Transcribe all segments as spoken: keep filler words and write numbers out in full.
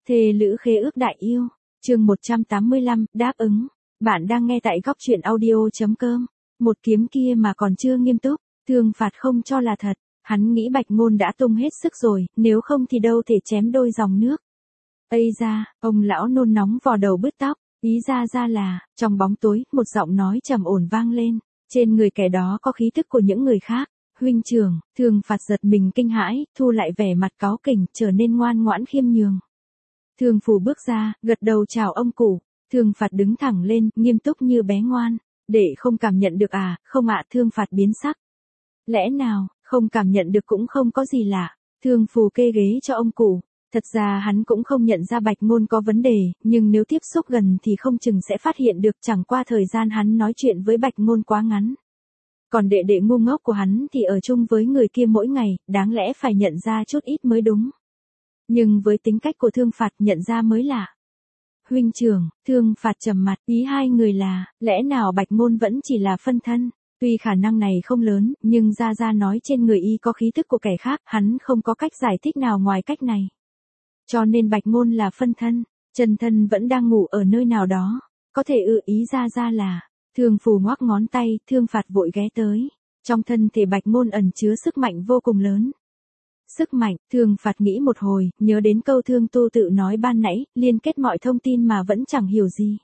Thề lữ khế ước đại yêu, chương một trăm tám mươi lăm, đáp ứng. Bạn đang nghe tại góc truyện audio.com. Một kiếm kia mà còn chưa nghiêm túc, Thương Phạt không cho là thật, hắn nghĩ Bạch Ngôn đã tung hết sức rồi, nếu không thì đâu thể chém đôi dòng nước. Ây da, ông lão nôn nóng vò đầu bứt tóc, ý ra ra là, trong bóng tối, một giọng nói trầm ổn vang lên, trên người kẻ đó có khí tức của những người khác. Huynh trưởng, Thương Phạt giật mình kinh hãi, thu lại vẻ mặt cáu kỉnh, trở nên ngoan ngoãn khiêm nhường. Thương Phù bước ra, gật đầu chào ông cụ. Thương Phạt đứng thẳng lên, nghiêm túc như bé ngoan. Để không cảm nhận được à, không ạ. Thương Phạt biến sắc. Lẽ nào, không cảm nhận được cũng không có gì lạ. Thương Phù kê ghế cho ông cụ. Thật ra hắn cũng không nhận ra Bạch Ngôn có vấn đề, nhưng nếu tiếp xúc gần thì không chừng sẽ phát hiện được, chẳng qua thời gian hắn nói chuyện với Bạch Ngôn quá ngắn. Còn đệ đệ ngu ngốc của hắn thì ở chung với người kia mỗi ngày, đáng lẽ phải nhận ra chút ít mới đúng. Nhưng với tính cách của Thương Phạt nhận ra mới lạ. Huynh trưởng, Thương Phạt trầm mặt, ý hai người là, lẽ nào Bạch Ngôn vẫn chỉ là phân thân? Tuy khả năng này không lớn, nhưng Gia Gia nói trên người y có khí tức của kẻ khác, hắn không có cách giải thích nào ngoài cách này. Cho nên Bạch Ngôn là phân thân, chân thân vẫn đang ngủ ở nơi nào đó, có thể ư ý Gia Gia là. Thương Phù ngoắc ngón tay, Thương Phạt vội ghé tới. Trong thân thể Bạch Ngôn ẩn chứa sức mạnh vô cùng lớn. Sức mạnh, Thương Phạt nghĩ một hồi, nhớ đến câu Thương Tu tự nói ban nãy, liên kết mọi thông tin mà vẫn chẳng hiểu gì.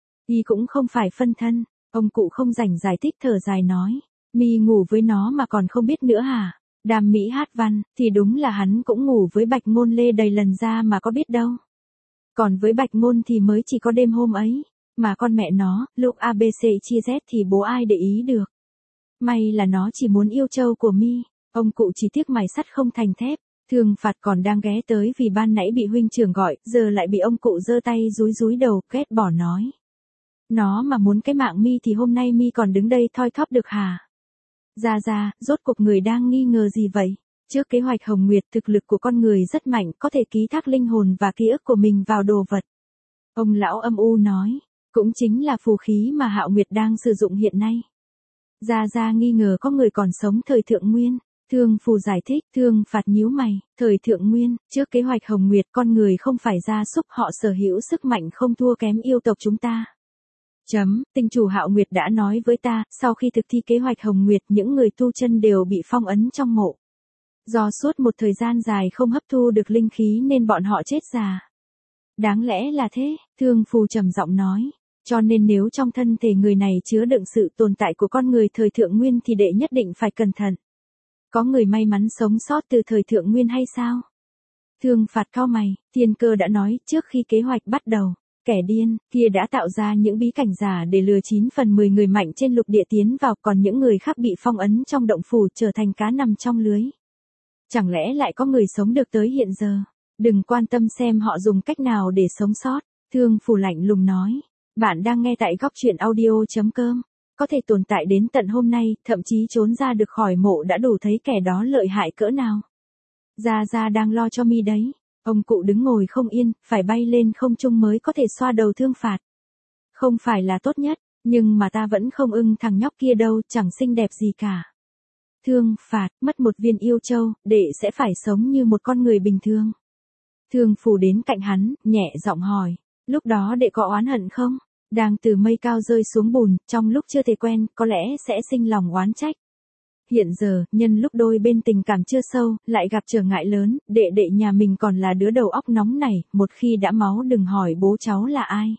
Y cũng không phải phân thân, ông cụ không rảnh giải thích thở dài nói. Mi ngủ với nó mà còn không biết nữa hả? Đàm Mỹ hát văn, thì đúng là hắn cũng ngủ với Bạch Ngôn lê đầy lần ra mà có biết đâu. Còn với Bạch Ngôn thì mới chỉ có đêm hôm ấy. Mà con mẹ nó, lúc a bê xê chia Z thì bố ai để ý được. May là nó chỉ muốn yêu châu của mi. Ông cụ chỉ tiếc mài sắt không thành thép. Thương Phạt còn đang ghé tới vì ban nãy bị huynh trưởng gọi, giờ lại bị ông cụ giơ tay dúi dúi đầu, ghét bỏ nói. Nó mà muốn cái mạng mi thì hôm nay mi còn đứng đây thoi thóp được hả? Ra ra, rốt cuộc người đang nghi ngờ gì vậy? Trước kế hoạch Hồng Nguyệt, thực lực của con người rất mạnh, có thể ký thác linh hồn và ký ức của mình vào đồ vật. Ông lão âm u nói. Cũng chính là phù khí mà Hạo Nguyệt đang sử dụng hiện nay. Gia Gia nghi ngờ có người còn sống thời Thượng Nguyên. Thương Phù giải thích, Thương Phạt nhíu mày, thời Thượng Nguyên, trước kế hoạch Hồng Nguyệt con người không phải gia súc, họ sở hữu sức mạnh không thua kém yêu tộc chúng ta. Chấm, tinh chủ Hạo Nguyệt đã nói với ta, sau khi thực thi kế hoạch Hồng Nguyệt những người tu chân đều bị phong ấn trong mộ. Do suốt một thời gian dài không hấp thu được linh khí nên bọn họ chết già. Đáng lẽ là thế, Thương Phù trầm giọng nói. Cho nên nếu trong thân thể người này chứa đựng sự tồn tại của con người thời Thượng Nguyên thì đệ nhất định phải cẩn thận. Có người may mắn sống sót từ thời Thượng Nguyên hay sao? Thương Phạt cau mày, Thiên Cơ đã nói trước khi kế hoạch bắt đầu, kẻ điên kia đã tạo ra những bí cảnh giả để lừa chín phần mười người mạnh trên lục địa tiến vào, còn những người khác bị phong ấn trong động phủ trở thành cá nằm trong lưới. Chẳng lẽ lại có người sống được tới hiện giờ? Đừng quan tâm xem họ dùng cách nào để sống sót, Thương Phù lạnh lùng nói. Bạn đang nghe tại góc truyện audio.com. Có thể tồn tại đến tận hôm nay, thậm chí trốn ra được khỏi mộ đã đủ thấy kẻ đó lợi hại cỡ nào. Gia Gia đang lo cho mi đấy. Ông cụ đứng ngồi không yên, phải bay lên không trung mới có thể xoa đầu Thương Phạt. Không phải là tốt nhất, nhưng mà ta vẫn không ưng thằng nhóc kia đâu, chẳng xinh đẹp gì cả. Thương Phạt, mất một viên yêu châu, đệ sẽ phải sống như một con người bình thường. Thương Phù đến cạnh hắn, nhẹ giọng hỏi. Lúc đó đệ có oán hận không? Đang từ mây cao rơi xuống bùn, trong lúc chưa thể quen, có lẽ sẽ sinh lòng oán trách. Hiện giờ, nhân lúc đôi bên tình cảm chưa sâu, lại gặp trở ngại lớn, đệ đệ nhà mình còn là đứa đầu óc nóng này, một khi đã máu đừng hỏi bố cháu là ai.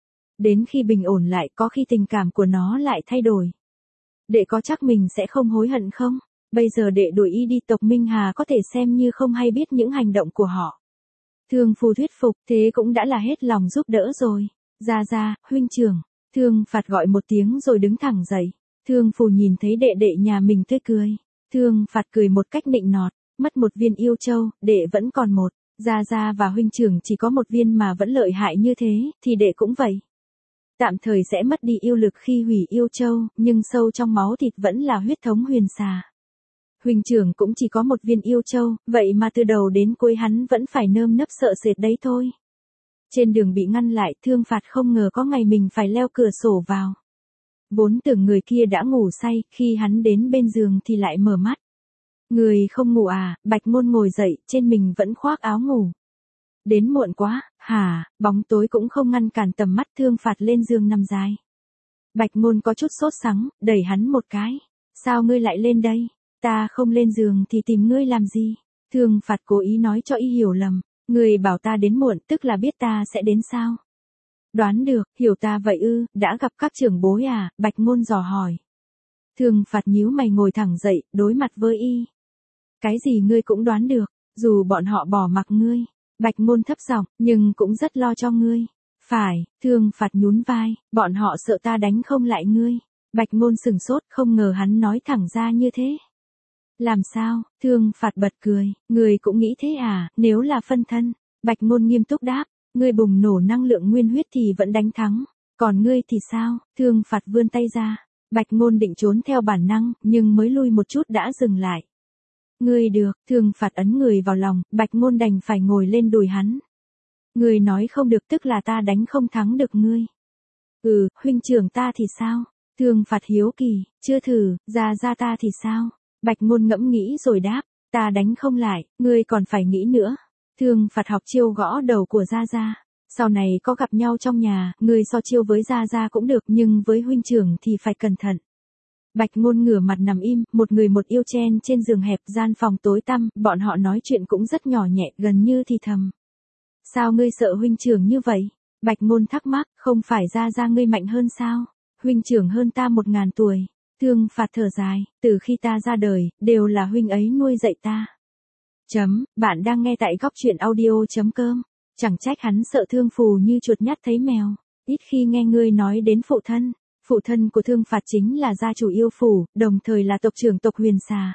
Đến khi bình ổn lại, có khi tình cảm của nó lại thay đổi. Đệ có chắc mình sẽ không hối hận không? Bây giờ đệ đuổi y đi tộc Minh Hà có thể xem như không hay biết những hành động của họ. Thương Phù thuyết phục, thế cũng đã là hết lòng giúp đỡ rồi. Gia Gia, huynh trưởng. Thương Phạt gọi một tiếng rồi đứng thẳng dậy. Thương Phù nhìn thấy đệ đệ nhà mình tươi cười. Thương Phạt cười một cách nịnh nọt. Mất một viên yêu châu, đệ vẫn còn một. Gia Gia và huynh trưởng chỉ có một viên mà vẫn lợi hại như thế, thì đệ cũng vậy. Tạm thời sẽ mất đi yêu lực khi hủy yêu châu, nhưng sâu trong máu thịt vẫn là huyết thống huyền xà. Huynh trưởng cũng chỉ có một viên yêu châu, vậy mà từ đầu đến cuối hắn vẫn phải nơm nớp sợ sệt đấy thôi. Trên đường bị ngăn lại, Thương Phạt không ngờ có ngày mình phải leo cửa sổ vào. Vốn tưởng người kia đã ngủ say, khi hắn đến bên giường thì lại mở mắt. Người không ngủ à? Bạch Ngôn ngồi dậy, trên mình vẫn khoác áo ngủ. Đến muộn quá, hả, bóng tối cũng không ngăn cản tầm mắt Thương Phạt lên giường nằm dài. Bạch Ngôn có chút sốt sắng, đẩy hắn một cái. Sao ngươi lại lên đây? Ta không lên giường thì tìm ngươi làm gì? Thương Phạt cố ý nói cho y hiểu lầm. Ngươi bảo ta đến muộn tức là biết ta sẽ đến sao? Đoán được, hiểu ta vậy ư, đã gặp các trưởng bối à? Bạch Ngôn dò hỏi. Thương Phạt nhíu mày ngồi thẳng dậy, đối mặt với y. Cái gì ngươi cũng đoán được, dù bọn họ bỏ mặc ngươi. Bạch Ngôn thấp giọng, nhưng cũng rất lo cho ngươi. Phải, Thương Phạt nhún vai, bọn họ sợ ta đánh không lại ngươi. Bạch Ngôn sửng sốt, không ngờ hắn nói thẳng ra như thế. Làm sao? Thương Phạt bật cười, ngươi cũng nghĩ thế à? Nếu là phân thân. Bạch Ngôn nghiêm túc đáp, ngươi bùng nổ năng lượng nguyên huyết thì vẫn đánh thắng, còn ngươi thì sao? Thương Phạt vươn tay ra. Bạch Ngôn định trốn theo bản năng, nhưng mới lui một chút đã dừng lại. Ngươi được, Thương Phạt ấn người vào lòng, Bạch Ngôn đành phải ngồi lên đùi hắn. Ngươi nói không được tức là ta đánh không thắng được ngươi. Ừ, huynh trưởng ta thì sao? Thương Phạt hiếu kỳ, chưa thử, ra ra ta thì sao? Bạch Ngôn ngẫm nghĩ rồi đáp, ta đánh không lại, ngươi còn phải nghĩ nữa. Thương Phạt học chiêu gõ đầu của Gia Gia. Sau này có gặp nhau trong nhà, ngươi so chiêu với Gia Gia cũng được nhưng với huynh trưởng thì phải cẩn thận. Bạch Ngôn ngửa mặt nằm im, một người một yêu chen trên giường hẹp, gian phòng tối tăm, bọn họ nói chuyện cũng rất nhỏ nhẹ, gần như thì thầm. Sao ngươi sợ huynh trưởng như vậy? Bạch Ngôn thắc mắc, không phải Gia Gia ngươi mạnh hơn sao? Huynh trưởng hơn ta một ngàn tuổi. Thương Phạt thở dài, từ khi ta ra đời, đều là huynh ấy nuôi dạy ta. Chấm, bạn đang nghe tại góc truyện audio chấm com. Chẳng trách hắn sợ Thương Phù như chuột nhắt thấy mèo. Ít khi nghe ngươi nói đến phụ thân. Phụ thân của Thương Phạt chính là gia chủ yêu phủ, đồng thời là tộc trưởng tộc Huyền Xà.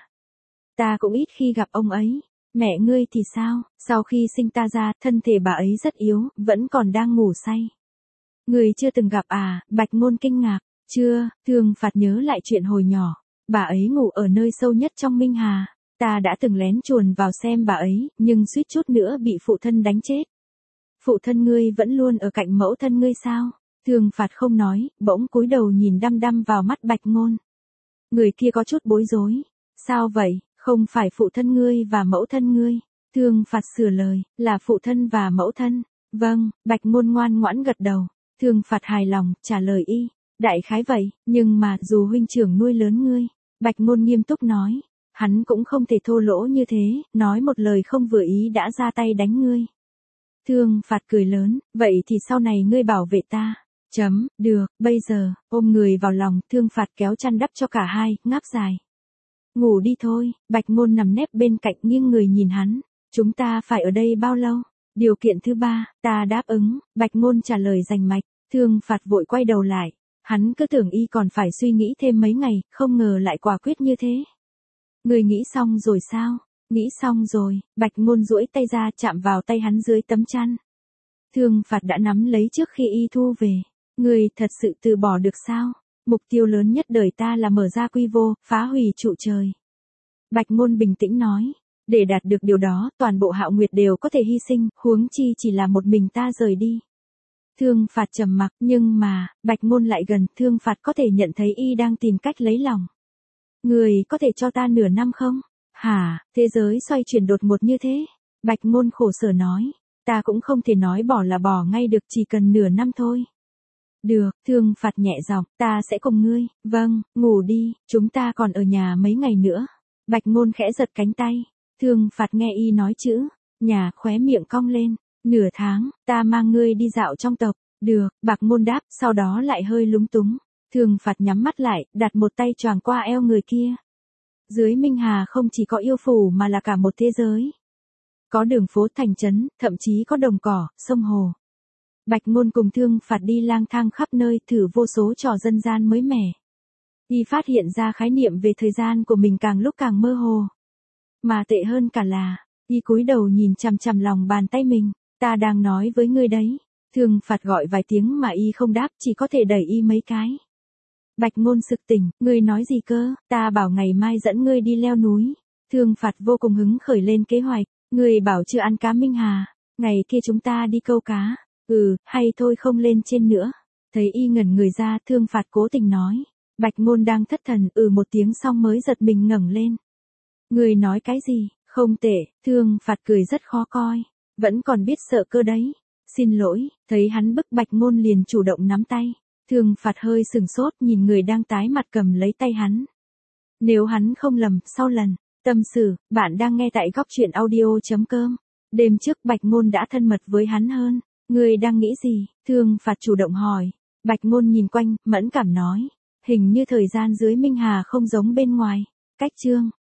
Ta cũng ít khi gặp ông ấy. Mẹ ngươi thì sao? Sau khi sinh ta ra, thân thể bà ấy rất yếu, vẫn còn đang ngủ say. Ngươi chưa từng gặp à? Bạch Ngôn kinh ngạc. Chưa, Thương Phạt nhớ lại chuyện hồi nhỏ. Bà ấy ngủ ở nơi sâu nhất trong Minh Hà. Ta đã từng lén chuồn vào xem bà ấy, nhưng suýt chút nữa bị phụ thân đánh chết. Phụ thân ngươi vẫn luôn ở cạnh mẫu thân ngươi sao? Thương Phạt không nói, bỗng cúi đầu nhìn đăm đăm vào mắt Bạch Ngôn. Người kia có chút bối rối. Sao vậy? Không phải phụ thân ngươi và mẫu thân ngươi. Thương Phạt sửa lời, là phụ thân và mẫu thân. Vâng, Bạch Ngôn ngoan ngoãn gật đầu. Thương Phạt hài lòng, trả lời y. Đại khái vậy, nhưng mà dù huynh trưởng nuôi lớn ngươi. Bạch Ngôn nghiêm túc nói. Hắn cũng không thể thô lỗ như thế, nói một lời không vừa ý đã ra tay đánh ngươi. Thương Phạt cười lớn, vậy thì sau này ngươi bảo vệ ta. Chấm, được, bây giờ, ôm người vào lòng, Thương Phạt kéo chăn đắp cho cả hai, ngáp dài. Ngủ đi thôi, Bạch Ngôn nằm nép bên cạnh nghiêng người nhìn hắn. Chúng ta phải ở đây bao lâu? Điều kiện thứ ba, ta đáp ứng, Bạch Ngôn trả lời rành mạch. Thương Phạt vội quay đầu lại. Hắn cứ tưởng y còn phải suy nghĩ thêm mấy ngày, không ngờ lại quả quyết như thế. Người nghĩ xong rồi sao? Nghĩ xong rồi, Bạch Ngôn duỗi tay ra chạm vào tay hắn dưới tấm chăn. Thương Phạt đã nắm lấy trước khi y thu về. Người thật sự từ bỏ được sao? Mục tiêu lớn nhất đời ta là mở ra quy vô, phá hủy trụ trời. Bạch Ngôn bình tĩnh nói. Để đạt được điều đó, toàn bộ Hạo Nguyệt đều có thể hy sinh, huống chi chỉ là một mình ta rời đi. Thương Phạt trầm mặc, nhưng mà, Bạch Ngôn lại gần, Thương Phạt có thể nhận thấy y đang tìm cách lấy lòng. Người có thể cho ta nửa năm không? Hả, thế giới xoay chuyển đột ngột như thế. Bạch Ngôn khổ sở nói. Ta cũng không thể nói bỏ là bỏ ngay được, chỉ cần nửa năm thôi. Được, Thương Phạt nhẹ giọng, ta sẽ cùng ngươi. Vâng, ngủ đi, chúng ta còn ở nhà mấy ngày nữa. Bạch Ngôn khẽ giật cánh tay. Thương Phạt nghe y nói chữ nhà, khóe miệng cong lên. Nửa tháng, ta mang ngươi đi dạo trong tộc. Được, Bạch Ngôn đáp, sau đó lại hơi lúng túng. Thương Phạt nhắm mắt lại, đặt một tay choàng qua eo người kia. Dưới Minh Hà không chỉ có yêu phủ mà là cả một thế giới. Có đường phố thành trấn, thậm chí có đồng cỏ, sông hồ. Bạch Ngôn cùng Thương Phạt đi lang thang khắp nơi, thử vô số trò dân gian mới mẻ. Y phát hiện ra khái niệm về thời gian của mình càng lúc càng mơ hồ. Mà tệ hơn cả là, y cúi đầu nhìn chằm chằm lòng bàn tay mình. Ta đang nói với ngươi đấy. Thương Phạt gọi vài tiếng mà y không đáp, chỉ có thể đẩy y mấy cái. Bạch Ngôn sực tỉnh, ngươi nói gì cơ? Ta bảo ngày mai dẫn ngươi đi leo núi. Thương Phạt vô cùng hứng khởi lên kế hoạch. Ngươi bảo chưa ăn cá Minh Hà, ngày kia chúng ta đi câu cá. Ừ, hay thôi không lên trên nữa. Thấy y ngẩn người ra, Thương Phạt cố tình nói. Bạch Ngôn đang thất thần, ừ một tiếng xong mới giật mình ngẩng lên. Ngươi nói cái gì? Không tệ, Thương Phạt cười rất khó coi. Vẫn còn biết sợ cơ đấy. Xin lỗi, thấy hắn bức Bạch Ngôn liền chủ động nắm tay. Thường Phạt hơi sừng sốt nhìn người đang tái mặt cầm lấy tay hắn. Nếu hắn không lầm, sau lần tâm sự, bạn đang nghe tại góc truyện audio.com. Đêm trước Bạch Ngôn đã thân mật với hắn hơn. Ngươi đang nghĩ gì? Thường Phạt chủ động hỏi. Bạch Ngôn nhìn quanh, mẫn cảm nói. Hình như thời gian dưới Minh Hà không giống bên ngoài. Cách Trương